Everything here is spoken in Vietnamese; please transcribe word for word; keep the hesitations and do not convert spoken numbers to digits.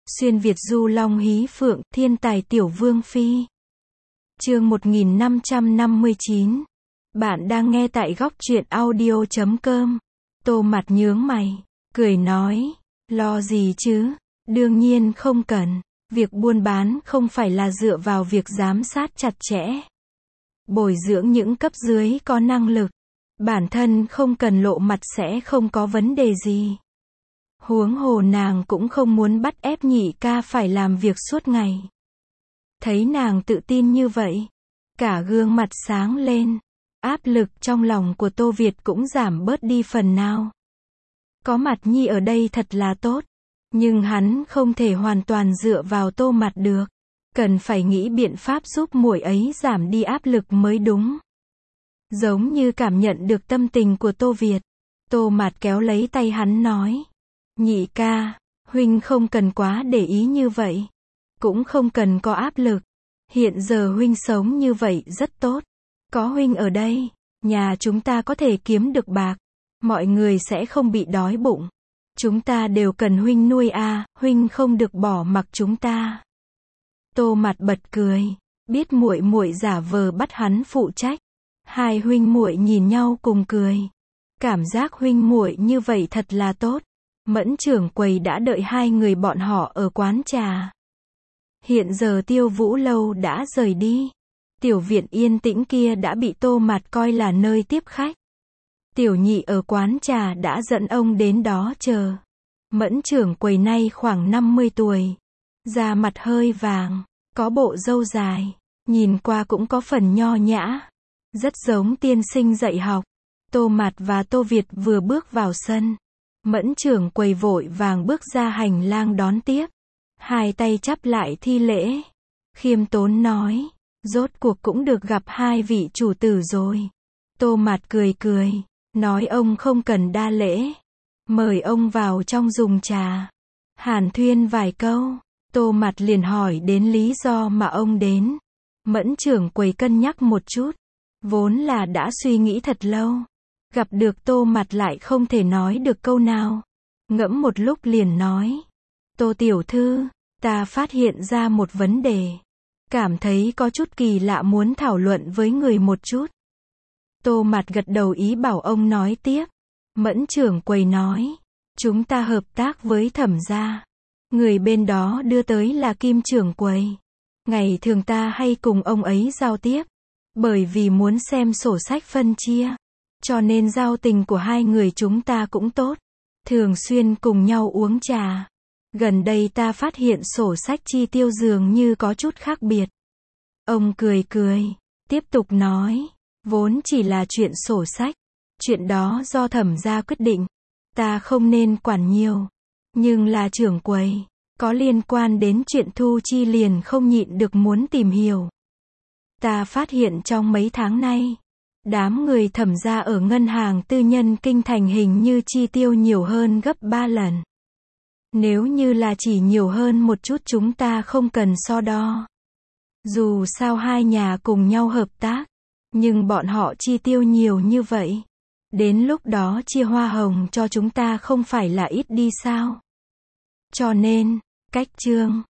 Xuyên Việt du long hí phượng, thiên tài tiểu vương phi. Chương một nghìn năm trăm năm mươi chín. Bạn đang nghe tại góc truyện audio chấm com. Tô Mặt nhướng mày, cười nói, lo gì chứ, đương nhiên không cần, việc buôn bán không phải là dựa vào việc giám sát chặt chẽ. Bồi dưỡng những cấp dưới có năng lực, bản thân không cần lộ mặt sẽ không có vấn đề gì. Huống hồ nàng cũng không muốn bắt ép nhị ca phải làm việc suốt ngày. Thấy nàng tự tin như vậy, cả gương mặt sáng lên, áp lực trong lòng của Tô Việt cũng giảm bớt đi phần nào. Có Mặt Nhi ở đây thật là tốt, nhưng hắn không thể hoàn toàn dựa vào Tô Mặt được, cần phải nghĩ biện pháp giúp muội ấy giảm đi áp lực mới đúng. Giống như cảm nhận được tâm tình của Tô Việt, Tô Mặt kéo lấy tay hắn nói, nhị ca, huynh không cần quá để ý như vậy, cũng không cần có áp lực, hiện giờ huynh sống như vậy rất tốt, có huynh ở đây, nhà chúng ta có thể kiếm được bạc, mọi người sẽ không bị đói bụng, chúng ta đều cần huynh nuôi à, huynh không được bỏ mặc chúng ta. Tô Mặt bật cười, biết muội muội giả vờ bắt hắn phụ trách, hai huynh muội nhìn nhau cùng cười, cảm giác huynh muội như vậy thật là tốt. Mẫn trưởng quầy đã đợi hai người bọn họ ở quán trà. Hiện giờ Tiêu Vũ Lâu đã rời đi. Tiểu viện yên tĩnh kia đã bị Tô Mặt coi là nơi tiếp khách. Tiểu nhị ở quán trà đã dẫn ông đến đó chờ. Mẫn trưởng quầy nay khoảng năm mươi tuổi. Da mặt hơi vàng, có bộ râu dài, nhìn qua cũng có phần nho nhã. Rất giống tiên sinh dạy học. Tô Mặt và Tô Việt vừa bước vào sân. Mẫn trưởng quầy vội vàng bước ra hành lang đón tiếp, hai tay chắp lại thi lễ, khiêm tốn nói, rốt cuộc cũng được gặp hai vị chủ tử rồi. Tô Mặt cười cười, nói ông không cần đa lễ, mời ông vào trong dùng trà. Hàn thuyên vài câu, Tô Mặt liền hỏi đến lý do mà ông đến. Mẫn trưởng quầy cân nhắc một chút, vốn là đã suy nghĩ thật lâu. Gặp được Tô Mặt lại không thể nói được câu nào. Ngẫm một lúc liền nói. Tô tiểu thư, ta phát hiện ra một vấn đề. Cảm thấy có chút kỳ lạ muốn thảo luận với người một chút. Tô Mặt gật đầu ý bảo ông nói tiếp. Mẫn trưởng quầy nói. Chúng ta hợp tác với Thẩm gia. Người bên đó đưa tới là Kim trưởng quầy. Ngày thường ta hay cùng ông ấy giao tiếp. Bởi vì muốn xem sổ sách phân chia. Cho nên giao tình của hai người chúng ta cũng tốt. Thường xuyên cùng nhau uống trà. Gần đây ta phát hiện sổ sách chi tiêu dường như có chút khác biệt. Ông cười cười, tiếp tục nói, vốn chỉ là chuyện sổ sách. Chuyện đó do Thẩm gia quyết định. Ta không nên quản nhiều. Nhưng là trưởng quầy, có liên quan đến chuyện thu chi liền không nhịn được muốn tìm hiểu. Ta phát hiện trong mấy tháng nay, đám người Thẩm gia ở ngân hàng tư nhân kinh thành hình như chi tiêu nhiều hơn gấp ba lần. Nếu như là chỉ nhiều hơn một chút chúng ta không cần so đo. Dù sao hai nhà cùng nhau hợp tác, nhưng bọn họ chi tiêu nhiều như vậy. Đến lúc đó chia hoa hồng cho chúng ta không phải là ít đi sao? Cho nên, cách trương,